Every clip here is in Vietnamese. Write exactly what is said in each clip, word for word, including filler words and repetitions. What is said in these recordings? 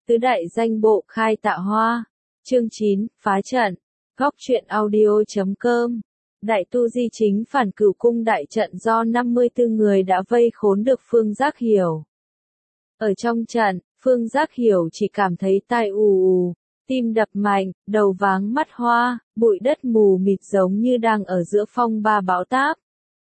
Tứ đại danh bộ khai tạ hoa. Chương chín, phá trận. Góc truyện audio chấm com. Đại tu di chính phản Cửu cung đại trận do năm mươi tư người đã vây khốn được Phương Giác Hiểu. Ở trong trận, Phương Giác Hiểu chỉ cảm thấy tai ù ù, tim đập mạnh, đầu váng mắt hoa, bụi đất mù mịt giống như đang ở giữa phong ba bão táp.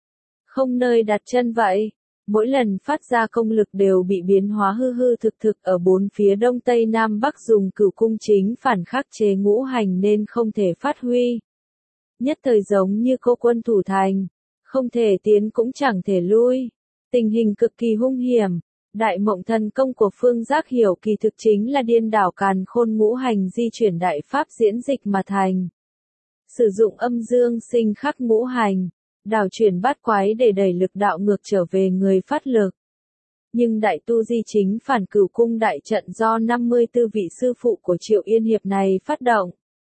Không nơi đặt chân vậy. Mỗi lần phát ra công lực đều bị biến hóa hư hư thực thực ở bốn phía đông tây nam bắc, dùng Cửu cung chính phản khắc chế ngũ hành nên không thể phát huy. Nhất thời giống như cô quân thủ thành, không thể tiến cũng chẳng thể lui. Tình hình cực kỳ hung hiểm. Đại mộng thần công của Phương Giác Hiểu kỳ thực chính là điên đảo càn khôn ngũ hành di chuyển đại pháp diễn dịch mà thành. Sử dụng âm dương sinh khắc ngũ hành, đảo chuyển bát quái để đẩy lực đạo ngược trở về người phát lực. Nhưng đại tu di chính phản Cửu cung đại trận do năm mươi tư vị sư phụ của Triệu Yên Hiệp này phát động,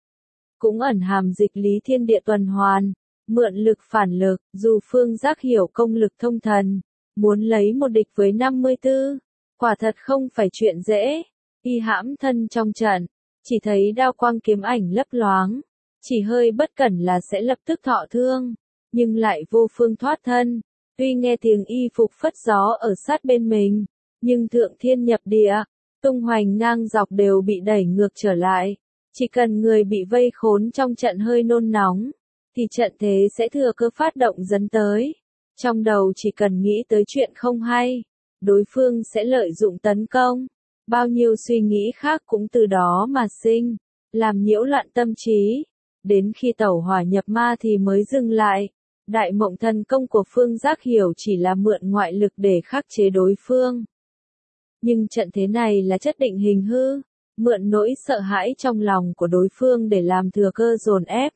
cũng ẩn hàm dịch lý thiên địa tuần hoàn, mượn lực phản lực. Dù Phương Giác Hiểu công lực thông thần, muốn lấy một địch với năm mươi tư, quả thật không phải chuyện dễ. Y hãm thân trong trận, chỉ thấy đao quang kiếm ảnh lấp loáng, chỉ hơi bất cẩn là sẽ lập tức thọ thương, nhưng lại vô phương thoát thân. Tuy nghe tiếng y phục phất gió ở sát bên mình, nhưng thượng thiên nhập địa, tung hoành ngang dọc đều bị đẩy ngược trở lại. Chỉ cần người bị vây khốn trong trận hơi nôn nóng, thì trận thế sẽ thừa cơ phát động dấn tới. Trong đầu chỉ cần nghĩ tới chuyện không hay, đối phương sẽ lợi dụng tấn công. Bao nhiêu suy nghĩ khác cũng từ đó mà sinh, làm nhiễu loạn tâm trí. Đến khi tẩu hỏa nhập ma thì mới dừng lại. Đại mộng thần công của Phương Giác Hiểu chỉ là mượn ngoại lực để khắc chế đối phương. Nhưng trận thế này là chất định hình hư, mượn nỗi sợ hãi trong lòng của đối phương để làm thừa cơ dồn ép.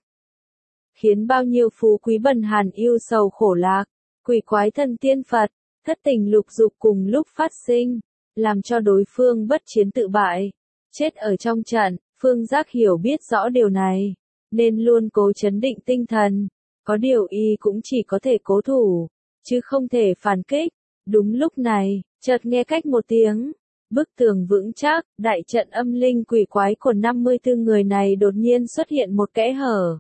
Khiến bao nhiêu phú quý bần hàn yêu sầu khổ lạc, quỷ quái thần tiên Phật, thất tình lục dục cùng lúc phát sinh, làm cho đối phương bất chiến tự bại, chết ở trong trận. Phương Giác Hiểu biết rõ điều này, nên luôn cố chấn định tinh thần. Có điều y cũng chỉ có thể cố thủ, chứ không thể phản kích. Đúng lúc này, chợt nghe cách một tiếng, bức tường vững chắc, đại trận âm linh quỷ quái của năm mươi tư người này đột nhiên xuất hiện một kẽ hở.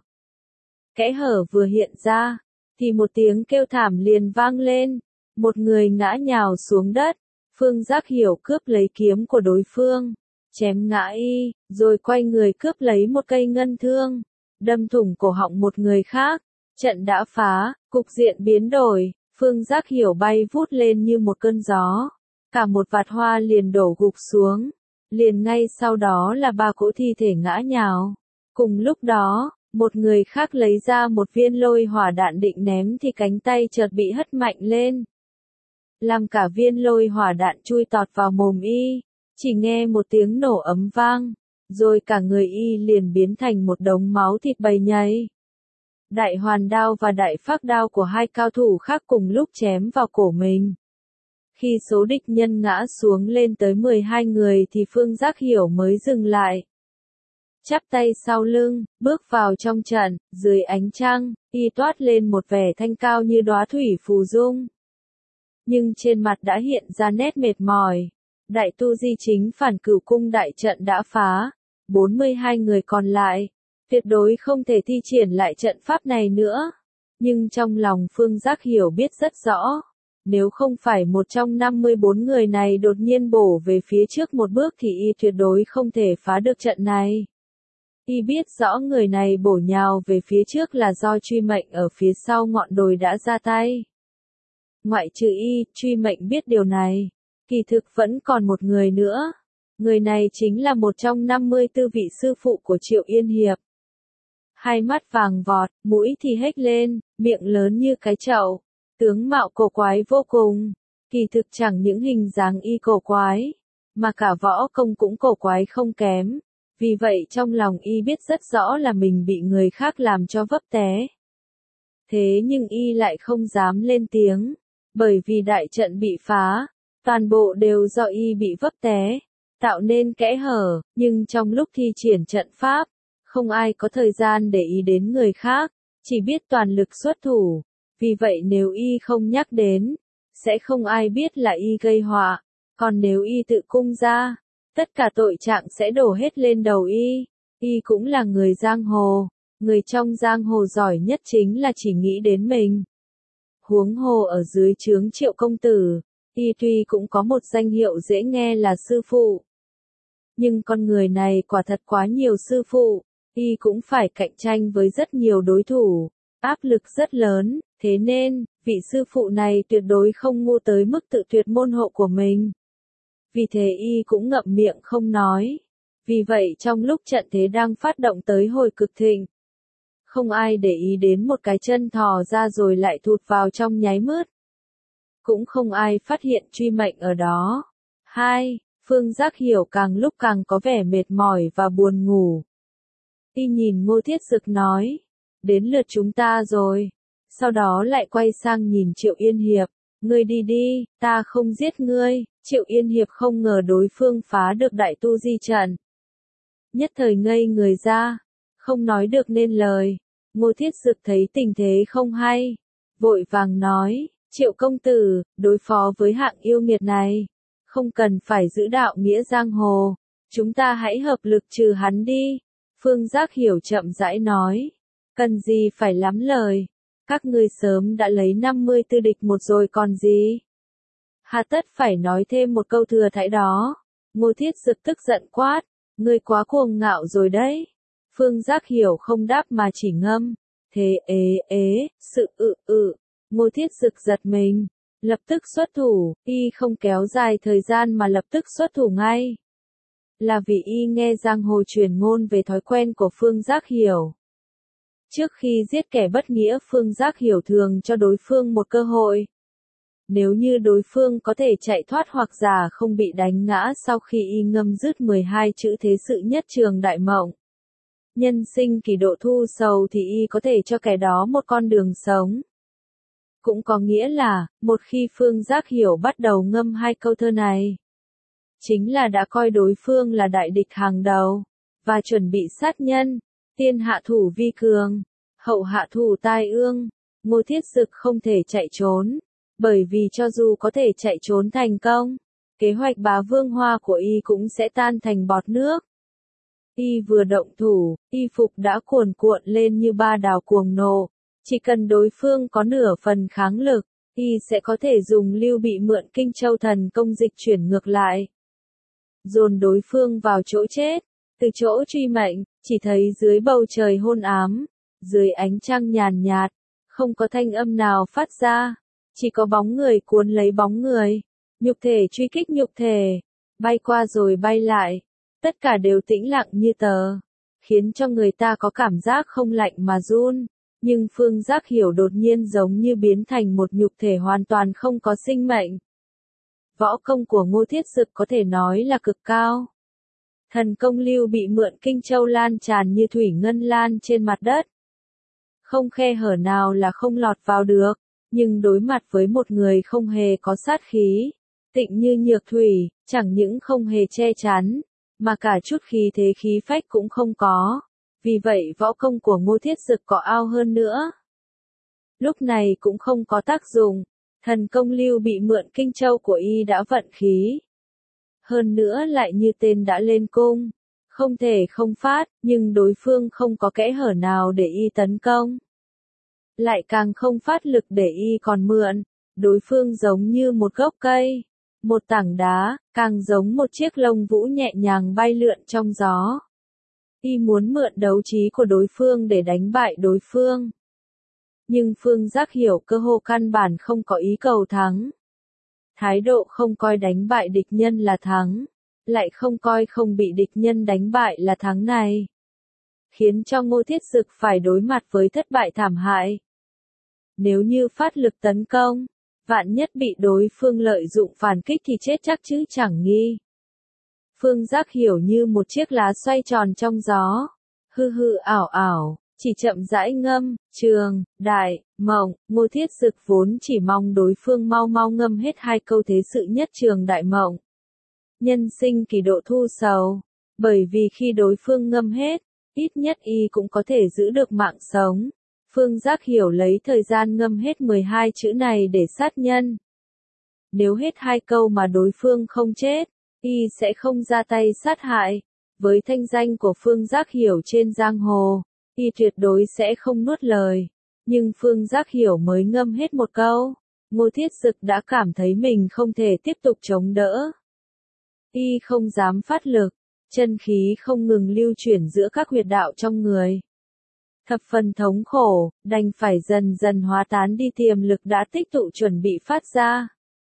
Kẽ hở vừa hiện ra, thì một tiếng kêu thảm liền vang lên, một người ngã nhào xuống đất. Phương Giác Hiểu cướp lấy kiếm của đối phương, chém ngã y, rồi quay người cướp lấy một cây ngân thương, đâm thủng cổ họng một người khác. Trận đã phá, cục diện biến đổi, Phương Giác Hiểu bay vút lên như một cơn gió. Cả một vạt hoa liền đổ gục xuống, liền ngay sau đó là ba cỗ thi thể ngã nhào. Cùng lúc đó, một người khác lấy ra một viên lôi hỏa đạn định ném thì cánh tay chợt bị hất mạnh lên, làm cả viên lôi hỏa đạn chui tọt vào mồm y. Chỉ nghe một tiếng nổ ấm vang, rồi cả người y liền biến thành một đống máu thịt bầy nhầy. Đại hoàn đao và đại phác đao của hai cao thủ khác cùng lúc chém vào cổ mình. Khi số địch nhân ngã xuống lên tới mười hai người thì Phương Giác Hiểu mới dừng lại. Chắp tay sau lưng, bước vào trong trận. Dưới ánh trăng, y toát lên một vẻ thanh cao như đóa thủy phù dung. Nhưng trên mặt đã hiện ra nét mệt mỏi. Đại tu di chính phản Cửu cung đại trận đã phá, bốn mươi hai người còn lại tuyệt đối không thể thi triển lại trận pháp này nữa. Nhưng trong lòng Phương Giác Hiểu biết rất rõ, nếu không phải một trong năm mươi bốn người này đột nhiên bổ về phía trước một bước thì y tuyệt đối không thể phá được trận này. Y biết rõ người này bổ nhào về phía trước là do Truy Mệnh ở phía sau ngọn đồi đã ra tay. Ngoại trừ y, Truy Mệnh biết điều này, kỳ thực vẫn còn một người nữa. Người này chính là một trong năm mươi tư vị sư phụ của Triệu Yên Hiệp. Hai mắt vàng vọt, mũi thì hếch lên, miệng lớn như cái chậu, tướng mạo cổ quái vô cùng. Kỳ thực chẳng những hình dáng y cổ quái, mà cả võ công cũng cổ quái không kém. Vì vậy trong lòng y biết rất rõ là mình bị người khác làm cho vấp té. Thế nhưng y lại không dám lên tiếng, bởi vì đại trận bị phá, toàn bộ đều do y bị vấp té, tạo nên kẽ hở. Nhưng trong lúc thi triển trận pháp, không ai có thời gian để ý đến người khác, chỉ biết toàn lực xuất thủ. Vì vậy nếu y không nhắc đến, sẽ không ai biết là y gây họa. Còn nếu y tự cung ra, tất cả tội trạng sẽ đổ hết lên đầu y. Y cũng là người giang hồ, người trong giang hồ giỏi nhất chính là chỉ nghĩ đến mình. Huống hồ ở dưới trướng Triệu công tử, y tuy cũng có một danh hiệu dễ nghe là sư phụ. Nhưng con người này quả thật quá nhiều sư phụ, y cũng phải cạnh tranh với rất nhiều đối thủ, áp lực rất lớn, thế nên, vị sư phụ này tuyệt đối không ngu tới mức tự tuyệt môn hộ của mình. Vì thế y cũng ngậm miệng không nói. Vì vậy trong lúc trận thế đang phát động tới hồi cực thịnh, không ai để ý đến một cái chân thò ra rồi lại thụt vào trong nháy mắt. Cũng không ai phát hiện truy mệnh ở đó. hai. Phương Giác Hiểu càng lúc càng có vẻ mệt mỏi và buồn ngủ. Y nhìn Ngô Thiết Dực nói, đến lượt chúng ta rồi. Sau đó lại quay sang nhìn Triệu Yên Hiệp, ngươi đi đi, ta không giết ngươi. Triệu Yên Hiệp không ngờ đối phương phá được đại tu di trận. Nhất thời ngây người ra, không nói được nên lời. Ngô Thiết Dực thấy tình thế không hay, vội vàng nói, Triệu công tử, đối phó với hạng yêu nghiệt này, không cần phải giữ đạo nghĩa giang hồ, chúng ta hãy hợp lực trừ hắn đi. Phương Giác Hiểu chậm rãi nói, cần gì phải lắm lời, các ngươi sớm đã lấy năm mươi tư địch một rồi còn gì. Hà tất phải nói thêm một câu thừa thãi đó. Ngô Thiết Dực tức giận quát, ngươi quá cuồng ngạo rồi đấy. Phương Giác Hiểu không đáp mà chỉ ngâm, thế ế ế, sự ự ự. Ngô Thiết Dực giật mình, lập tức xuất thủ, y không kéo dài thời gian mà lập tức xuất thủ ngay. Là vì y nghe giang hồ truyền ngôn về thói quen của Phương Giác Hiểu. Trước khi giết kẻ bất nghĩa, Phương Giác Hiểu thường cho đối phương một cơ hội. Nếu như đối phương có thể chạy thoát hoặc giả không bị đánh ngã sau khi y ngâm dứt mười hai chữ thế sự nhất trường đại mộng. Nhân sinh kỳ độ thu sầu thì y có thể cho kẻ đó một con đường sống. Cũng có nghĩa là, một khi Phương Giác Hiểu bắt đầu ngâm hai câu thơ này, chính là đã coi đối phương là đại địch hàng đầu, và chuẩn bị sát nhân, tiên hạ thủ vi cường, hậu hạ thủ tai ương. Ngô Thiết Dực không thể chạy trốn, bởi vì cho dù có thể chạy trốn thành công, kế hoạch bá vương hoa của y cũng sẽ tan thành bọt nước. Y vừa động thủ, y phục đã cuồn cuộn lên như ba đào cuồng nộ, chỉ cần đối phương có nửa phần kháng lực, y sẽ có thể dùng Lưu Bị mượn Kinh Châu thần công dịch chuyển ngược lại, dồn đối phương vào chỗ chết. Từ chỗ truy mệnh, chỉ thấy dưới bầu trời hôn ám, dưới ánh trăng nhàn nhạt, không có thanh âm nào phát ra, chỉ có bóng người cuốn lấy bóng người, nhục thể truy kích nhục thể, bay qua rồi bay lại, tất cả đều tĩnh lặng như tờ, khiến cho người ta có cảm giác không lạnh mà run. Nhưng Phương Giác Hiểu đột nhiên giống như biến thành một nhục thể hoàn toàn không có sinh mệnh. Võ công của Ngô Thiết Dực có thể nói là cực cao. Thần công Lưu Bị mượn Kinh Châu lan tràn như thủy ngân lan trên mặt đất. Không khe hở nào là không lọt vào được, nhưng đối mặt với một người không hề có sát khí, tịnh như nhược thủy, chẳng những không hề che chắn, mà cả chút khí thế khí phách cũng không có. Vì vậy võ công của Ngô Thiết Dực có ao hơn nữa, lúc này cũng không có tác dụng. Thần công Lưu Bị mượn Kinh Châu của y đã vận khí. Hơn nữa lại như tên đã lên cung, không thể không phát, nhưng đối phương không có kẽ hở nào để y tấn công. Lại càng không phát lực để y còn mượn, đối phương giống như một gốc cây, một tảng đá, càng giống một chiếc lông vũ nhẹ nhàng bay lượn trong gió. Y muốn mượn đấu trí của đối phương để đánh bại đối phương. Nhưng Phương Giác Hiểu cơ hồ căn bản không có ý cầu thắng. Thái độ không coi đánh bại địch nhân là thắng, lại không coi không bị địch nhân đánh bại là thắng này, khiến cho Ngô Thiết Dực phải đối mặt với thất bại thảm hại. Nếu như phát lực tấn công, vạn nhất bị đối phương lợi dụng phản kích thì chết chắc chứ chẳng nghi. Phương Giác Hiểu như một chiếc lá xoay tròn trong gió, hư hư ảo ảo, chỉ chậm rãi ngâm, trường, đại, mộng. Ngô Thiết Dực vốn chỉ mong đối phương mau mau ngâm hết hai câu thế sự nhất trường đại mộng. Nhân sinh kỳ độ thu sầu, bởi vì khi đối phương ngâm hết, ít nhất y cũng có thể giữ được mạng sống. Phương Giác Hiểu lấy thời gian ngâm hết mười hai chữ này để sát nhân. Nếu hết hai câu mà đối phương không chết, y sẽ không ra tay sát hại. Với thanh danh của Phương Giác Hiểu trên giang hồ, y tuyệt đối sẽ không nuốt lời. Nhưng Phương Giác Hiểu mới ngâm hết một câu, Ngô Thiết Dực đã cảm thấy mình không thể tiếp tục chống đỡ. Y không dám phát lực, chân khí không ngừng lưu chuyển giữa các huyệt đạo trong người. Thập phần thống khổ, đành phải dần dần hóa tán đi tiềm lực đã tích tụ chuẩn bị phát ra.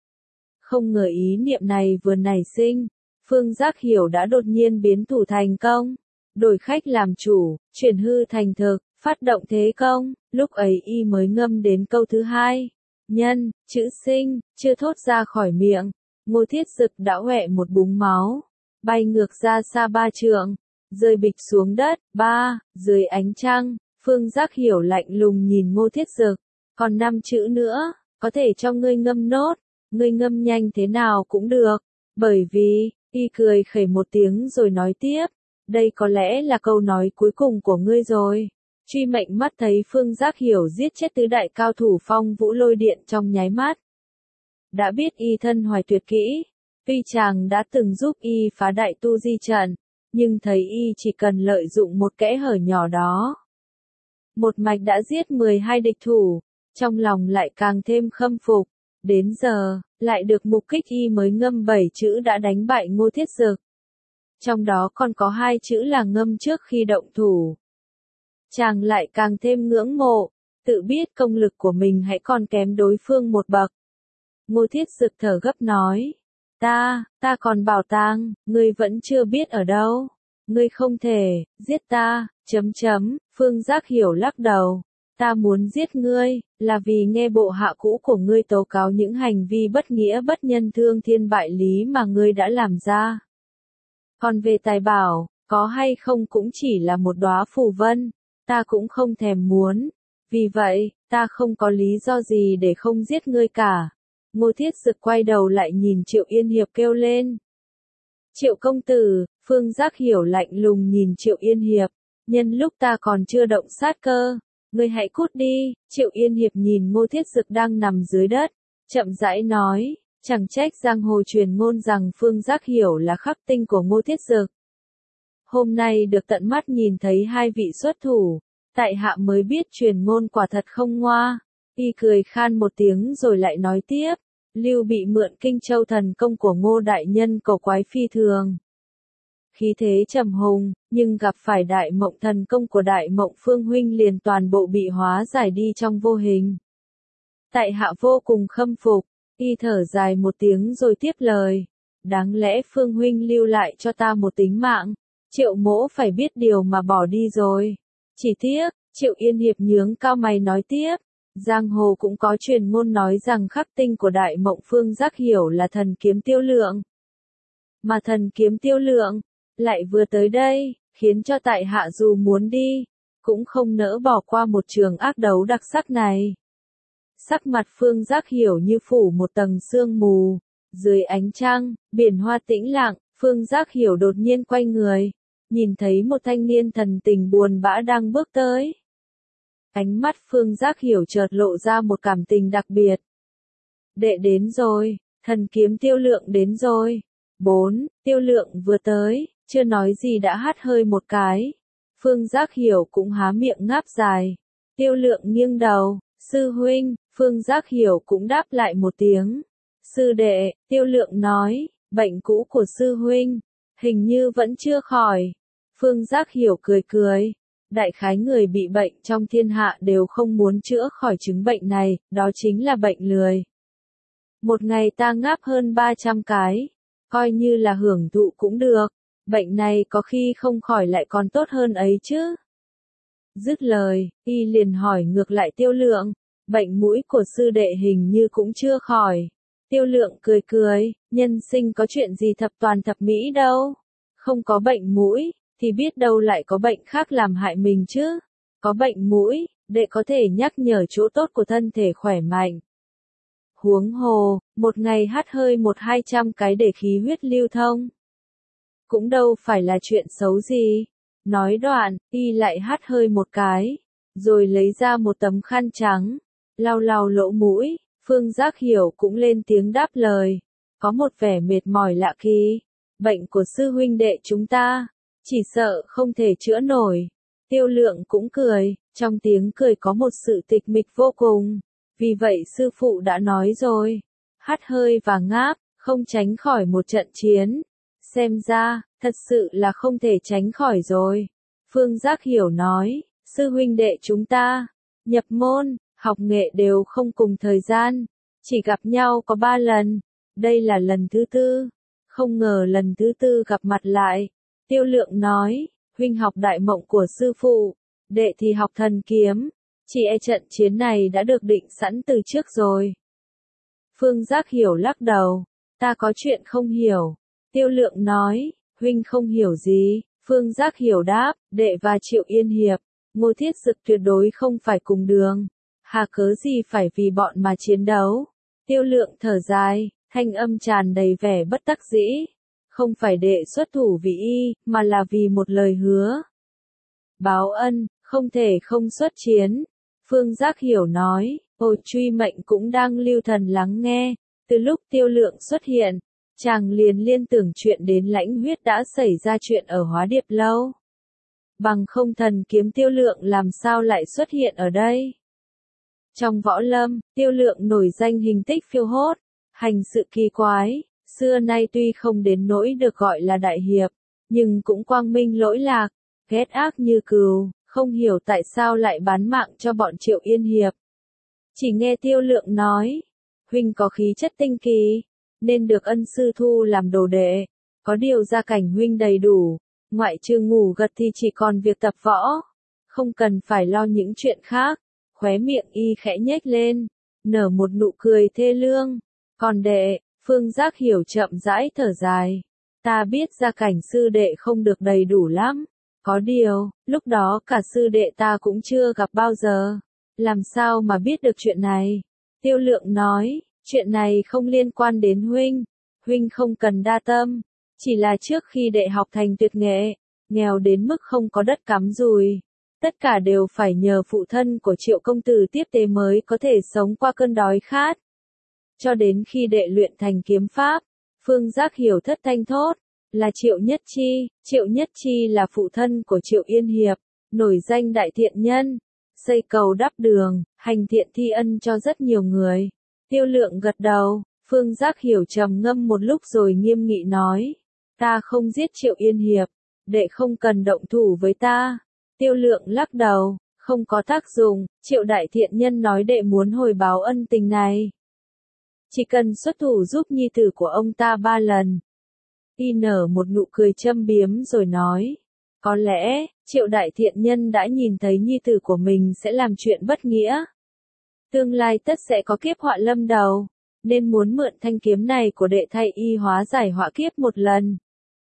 Không ngờ ý niệm này vừa nảy sinh, Phương Giác Hiểu đã đột nhiên biến thủ thành công, đổi khách làm chủ, chuyển hư thành thực, phát động thế công. Lúc ấy y mới ngâm đến câu thứ hai, nhân, chữ sinh, chưa thốt ra khỏi miệng, Ngô Thiết Dực đã hoẹ một búng máu, bay ngược ra xa ba trượng, rơi bịch xuống đất. Ba, dưới ánh trăng, Phương Giác Hiểu lạnh lùng nhìn Ngô Thiết Dực, còn năm chữ nữa, có thể cho ngươi ngâm nốt, ngươi ngâm nhanh thế nào cũng được, bởi vì, y cười khẩy một tiếng rồi nói tiếp, đây có lẽ là câu nói cuối cùng của ngươi rồi. Truy mệnh mắt thấy Phương Giác Hiểu giết chết tứ đại cao thủ Phong Vũ Lôi Điện trong nháy mắt. Đã biết y thân hoài tuyệt kỹ, tuy chàng đã từng giúp y phá đại tu di trận, nhưng thấy y chỉ cần lợi dụng một kẽ hở nhỏ đó. Một mạch đã giết mười hai địch thủ, trong lòng lại càng thêm khâm phục, đến giờ, lại được mục kích y mới ngâm bảy chữ đã đánh bại Ngô Thiết Dực. Trong đó còn có hai chữ là ngâm trước khi động thủ. Chàng lại càng thêm ngưỡng mộ, tự biết công lực của mình hãy còn kém đối phương một bậc. Ngô Thiết Dực thở gấp nói, ta, ta còn bảo tàng, ngươi vẫn chưa biết ở đâu, ngươi không thể, giết ta, chấm chấm, Phương Giác Hiểu lắc đầu, ta muốn giết ngươi, là vì nghe bộ hạ cũ của ngươi tố cáo những hành vi bất nghĩa bất nhân thương thiên bại lý mà ngươi đã làm ra. Còn về tài bảo, có hay không cũng chỉ là một đóa phù vân, ta cũng không thèm muốn, vì vậy, ta không có lý do gì để không giết ngươi cả. Ngô Thiết Dực quay đầu lại nhìn Triệu Yên Hiệp kêu lên. Triệu công tử, Phương Giác Hiểu lạnh lùng nhìn Triệu Yên Hiệp, nhân lúc ta còn chưa động sát cơ, ngươi hãy cút đi. Triệu Yên Hiệp nhìn Ngô Thiết Dực đang nằm dưới đất, chậm rãi nói, chẳng trách giang hồ truyền ngôn rằng Phương Giác Hiểu là khắc tinh của Ngô Thiết Dực. Hôm nay được tận mắt nhìn thấy hai vị xuất thủ, tại hạ mới biết truyền ngôn quả thật không ngoa. Y cười khan một tiếng rồi lại nói tiếp, Lưu Bị mượn Kinh Châu thần công của Ngô đại nhân cầu quái phi thường. Khí thế trầm hùng, nhưng gặp phải Đại Mộng thần công của Đại Mộng Phương huynh liền toàn bộ bị hóa giải đi trong vô hình. Tại hạ vô cùng khâm phục, y thở dài một tiếng rồi tiếp lời, đáng lẽ Phương huynh lưu lại cho ta một tính mạng, Triệu mỗ phải biết điều mà bỏ đi rồi. Chỉ tiếc, Triệu Yên Hiệp nhướng cao mày nói tiếp, giang hồ cũng có truyền ngôn nói rằng khắc tinh của Đại Mộng Phương Giác Hiểu là thần kiếm Tiêu Lượng. Mà thần kiếm Tiêu Lượng lại vừa tới đây, khiến cho tại hạ dù muốn đi, cũng không nỡ bỏ qua một trường ác đấu đặc sắc này. Sắc mặt Phương Giác Hiểu như phủ một tầng sương mù, dưới ánh trăng, biển hoa tĩnh lặng, Phương Giác Hiểu đột nhiên quay người, nhìn thấy một thanh niên thần tình buồn bã đang bước tới. Ánh mắt Phương Giác Hiểu chợt lộ ra một cảm tình đặc biệt. Đệ đến rồi, thần kiếm Tiêu Lượng đến rồi. Bốn, Tiêu Lượng vừa tới, chưa nói gì đã hắt hơi một cái. Phương Giác Hiểu cũng há miệng ngáp dài. Tiêu Lượng nghiêng đầu, sư huynh, Phương Giác Hiểu cũng đáp lại một tiếng. Sư đệ, Tiêu Lượng nói, bệnh cũ của sư huynh, hình như vẫn chưa khỏi. Phương Giác Hiểu cười cười. Đại khái người bị bệnh trong thiên hạ đều không muốn chữa khỏi chứng bệnh này, đó chính là bệnh lười. Một ngày ta ngáp hơn ba trăm cái, coi như là hưởng thụ cũng được, bệnh này có khi không khỏi lại còn tốt hơn ấy chứ. Dứt lời, y liền hỏi ngược lại Tiêu Lượng, bệnh mũi của sư đệ hình như cũng chưa khỏi. Tiêu Lượng cười cười, nhân sinh có chuyện gì thập toàn thập mỹ đâu, không có bệnh mũi, thì biết đâu lại có bệnh khác làm hại mình chứ. Có bệnh mũi, đệ có thể nhắc nhở chỗ tốt của thân thể khỏe mạnh. Huống hồ, một ngày hắt hơi một hai trăm cái để khí huyết lưu thông. Cũng đâu phải là chuyện xấu gì. Nói đoạn, y lại hắt hơi một cái, rồi lấy ra một tấm khăn trắng, lau lau lỗ mũi. Phương Giác Hiểu cũng lên tiếng đáp lời, có một vẻ mệt mỏi lạ kỳ. bệnh của sư huynh đệ chúng ta, chỉ sợ không thể chữa nổi. Tiêu Lượng cũng cười, trong tiếng cười có một sự tịch mịch vô cùng. Vì vậy sư phụ đã nói rồi, hắt hơi và ngáp, không tránh khỏi một trận chiến. Xem ra, thật sự là không thể tránh khỏi rồi. Phương Giác Hiểu nói, sư huynh đệ chúng ta, nhập môn, học nghệ đều không cùng thời gian, chỉ gặp nhau có ba lần, đây là lần thứ tư, không ngờ lần thứ tư gặp mặt lại. Tiêu Lượng nói, huynh học đại mộng của sư phụ, đệ thì học thần kiếm, chỉ e trận chiến này đã được định sẵn từ trước rồi. Phương Giác Hiểu lắc đầu, ta có chuyện không hiểu. Tiêu Lượng nói, huynh không hiểu gì. Phương Giác Hiểu đáp, đệ và Triệu Yên Hiệp, Ngô Thiết Dực tuyệt đối không phải cùng đường, hà cớ gì phải vì bọn mà chiến đấu. Tiêu Lượng thở dài, thanh âm tràn đầy vẻ bất đắc dĩ, không phải đệ xuất thủ vì y, mà là vì một lời hứa. Báo ân, không thể không xuất chiến. Phương Giác Hiểu nói, Hồ Truy Mệnh cũng đang lưu thần lắng nghe, từ lúc Tiêu Lượng xuất hiện, chàng liền liên tưởng chuyện đến Lãnh Huyết đã xảy ra chuyện ở Hóa Điệp Lâu. Bằng không thần kiếm Tiêu Lượng làm sao lại xuất hiện ở đây? Trong võ lâm, Tiêu Lượng nổi danh hình tích phiêu hốt, hành sự kỳ quái, xưa nay tuy không đến nỗi được gọi là đại hiệp, nhưng cũng quang minh lỗi lạc, ghét ác như cừu, không hiểu tại sao lại bán mạng cho bọn Triệu Yên Hiệp. Chỉ nghe Tiêu Lượng nói, huynh có khí chất tinh kỳ, nên được ân sư thu làm đồ đệ, có điều gia cảnh huynh đầy đủ, ngoại trừ ngủ gật thì chỉ còn việc tập võ, không cần phải lo những chuyện khác. Khóe miệng y khẽ nhếch lên, nở một nụ cười thê lương. Còn đệ, Phương Giác Hiểu chậm rãi thở dài, ta biết gia cảnh sư đệ không được đầy đủ lắm, có điều, lúc đó cả sư đệ ta cũng chưa gặp bao giờ, làm sao mà biết được chuyện này. Tiêu Lượng nói, chuyện này không liên quan đến huynh, huynh không cần đa tâm, chỉ là trước khi đệ học thành tuyệt nghệ, nghèo đến mức không có đất cắm dùi. Tất cả đều phải nhờ phụ thân của Triệu công tử tiếp tế mới có thể sống qua cơn đói khát. Cho đến khi đệ luyện thành kiếm pháp, Phương Giác Hiểu thất thanh thốt, là Triệu Nhất Chi. Triệu Nhất Chi là phụ thân của Triệu Yên Hiệp, nổi danh đại thiện nhân, xây cầu đắp đường, hành thiện thi ân cho rất nhiều người. Tiêu Lượng gật đầu, Phương Giác Hiểu trầm ngâm một lúc rồi nghiêm nghị nói, ta không giết Triệu Yên Hiệp, đệ không cần động thủ với ta. Tiêu Lượng lắc đầu, không có tác dụng, Triệu đại thiện nhân nói đệ muốn hồi báo ân tình này. Chỉ cần xuất thủ giúp nhi tử của ông ta ba lần. Y nở một nụ cười châm biếm rồi nói, có lẽ, Triệu đại thiện nhân đã nhìn thấy nhi tử của mình sẽ làm chuyện bất nghĩa. Tương lai tất sẽ có kiếp họa lâm đầu, nên muốn mượn thanh kiếm này của đệ thay y hóa giải họa kiếp một lần.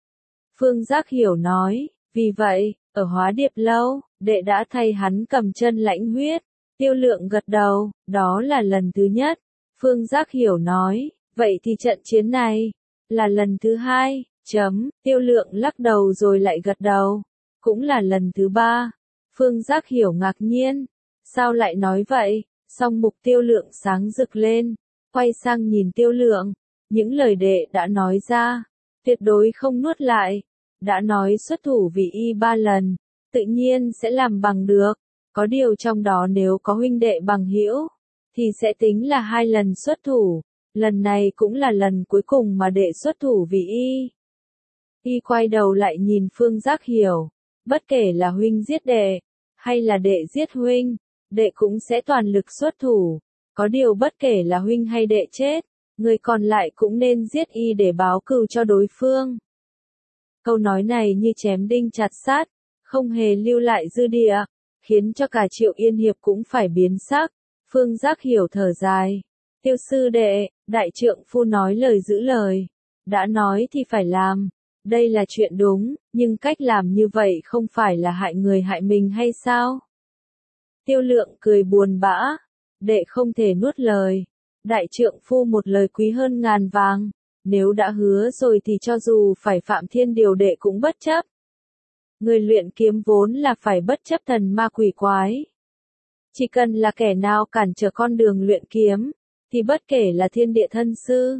Phương Giác Hiểu nói, vì vậy, ở Hóa Điệp Lâu, đệ đã thay hắn cầm chân Lãnh Huyết. Tiêu Lượng gật đầu, đó là lần thứ nhất. Phương Giác Hiểu nói, vậy thì trận chiến này, là lần thứ hai, chấm, Tiêu Lượng lắc đầu rồi lại gật đầu, cũng là lần thứ ba. Phương Giác Hiểu ngạc nhiên, sao lại nói vậy, song mục Tiêu Lượng sáng rực lên, quay sang nhìn Tiêu Lượng, những lời đệ đã nói ra, tuyệt đối không nuốt lại. Đã nói xuất thủ vì y ba lần, tự nhiên sẽ làm bằng được, có điều trong đó nếu có huynh đệ bằng hữu, thì sẽ tính là hai lần xuất thủ, lần này cũng là lần cuối cùng mà đệ xuất thủ vì y. Y quay đầu lại nhìn Phương Giác Hiểu, bất kể là huynh giết đệ, hay là đệ giết huynh, đệ cũng sẽ toàn lực xuất thủ, có điều bất kể là huynh hay đệ chết, người còn lại cũng nên giết y để báo cừu cho đối phương. Câu nói này như chém đinh chặt sắt, không hề lưu lại dư địa, khiến cho cả Triệu Yên Hiệp cũng phải biến sắc. Phương Giác Hiểu thở dài, Tiêu sư đệ, đại trượng phu nói lời giữ lời, đã nói thì phải làm, đây là chuyện đúng, nhưng cách làm như vậy không phải là hại người hại mình hay sao? Tiêu Lượng cười buồn bã, đệ không thể nuốt lời, đại trượng phu một lời quý hơn ngàn vàng. Nếu đã hứa rồi thì cho dù phải phạm thiên điều đệ cũng bất chấp. Người luyện kiếm vốn là phải bất chấp thần ma quỷ quái. Chỉ cần là kẻ nào cản trở con đường luyện kiếm, thì bất kể là thiên địa thân sư,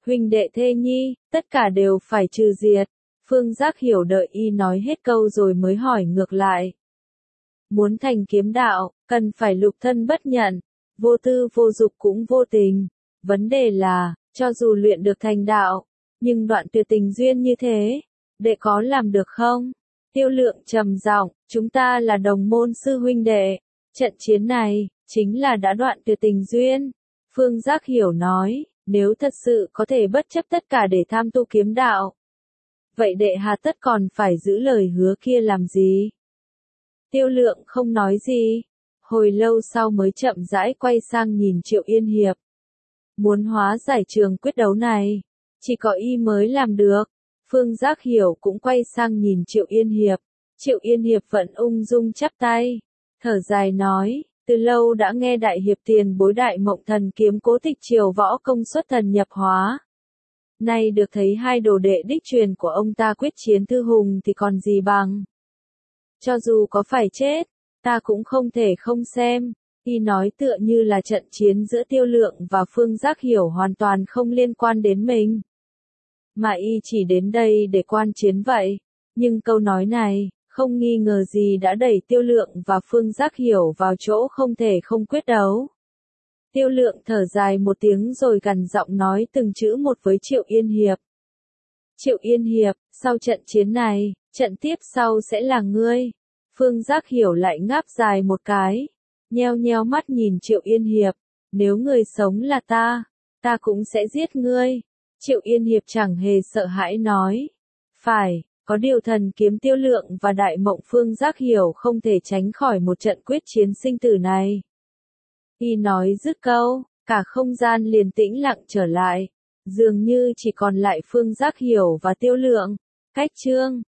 huynh đệ thê nhi, tất cả đều phải trừ diệt. Phương Giác Hiểu đợi y nói hết câu rồi mới hỏi ngược lại. Muốn thành kiếm đạo, cần phải lục thân bất nhận, vô tư vô dục cũng vô tình. Vấn đề là, cho dù luyện được thành đạo, nhưng đoạn tuyệt tình duyên như thế, đệ có làm được không? Tiêu Lượng trầm giọng, chúng ta là đồng môn sư huynh đệ, trận chiến này, chính là đã đoạn tuyệt tình duyên. Phương Giác Hiểu nói, nếu thật sự có thể bất chấp tất cả để tham tu kiếm đạo, vậy đệ hà tất còn phải giữ lời hứa kia làm gì? Tiêu Lượng không nói gì, hồi lâu sau mới chậm rãi quay sang nhìn Triệu Yên Hiệp. Muốn hóa giải trường quyết đấu này, chỉ có y mới làm được. Phương Giác Hiểu cũng quay sang nhìn Triệu Yên Hiệp. Triệu Yên Hiệp vẫn ung dung chắp tay, thở dài nói, từ lâu đã nghe đại hiệp tiền bối Đại Mộng Thần Kiếm Cố Tịch Triều võ công xuất thần nhập hóa. Nay được thấy hai đồ đệ đích truyền của ông ta quyết chiến thư hùng thì còn gì bằng. Cho dù có phải chết, ta cũng không thể không xem. Y nói tựa như là trận chiến giữa Tiêu Lượng và Phương Giác Hiểu hoàn toàn không liên quan đến mình. Mà y chỉ đến đây để quan chiến vậy. Nhưng câu nói này, không nghi ngờ gì đã đẩy Tiêu Lượng và Phương Giác Hiểu vào chỗ không thể không quyết đấu. Tiêu Lượng thở dài một tiếng rồi gằn giọng nói từng chữ một với Triệu Yên Hiệp. Triệu Yên Hiệp, sau trận chiến này, trận tiếp sau sẽ là ngươi. Phương Giác Hiểu lại ngáp dài một cái, nheo nheo mắt nhìn Triệu Yên Hiệp, nếu người sống là ta, ta cũng sẽ giết ngươi. Triệu Yên Hiệp chẳng hề sợ hãi nói, phải, có điều thần kiếm Tiêu Lượng và Đại Mộng Phương Giác Hiểu không thể tránh khỏi một trận quyết chiến sinh tử này. Y nói dứt câu, cả không gian liền tĩnh lặng trở lại, dường như chỉ còn lại Phương Giác Hiểu và Tiêu Lượng. Cách chương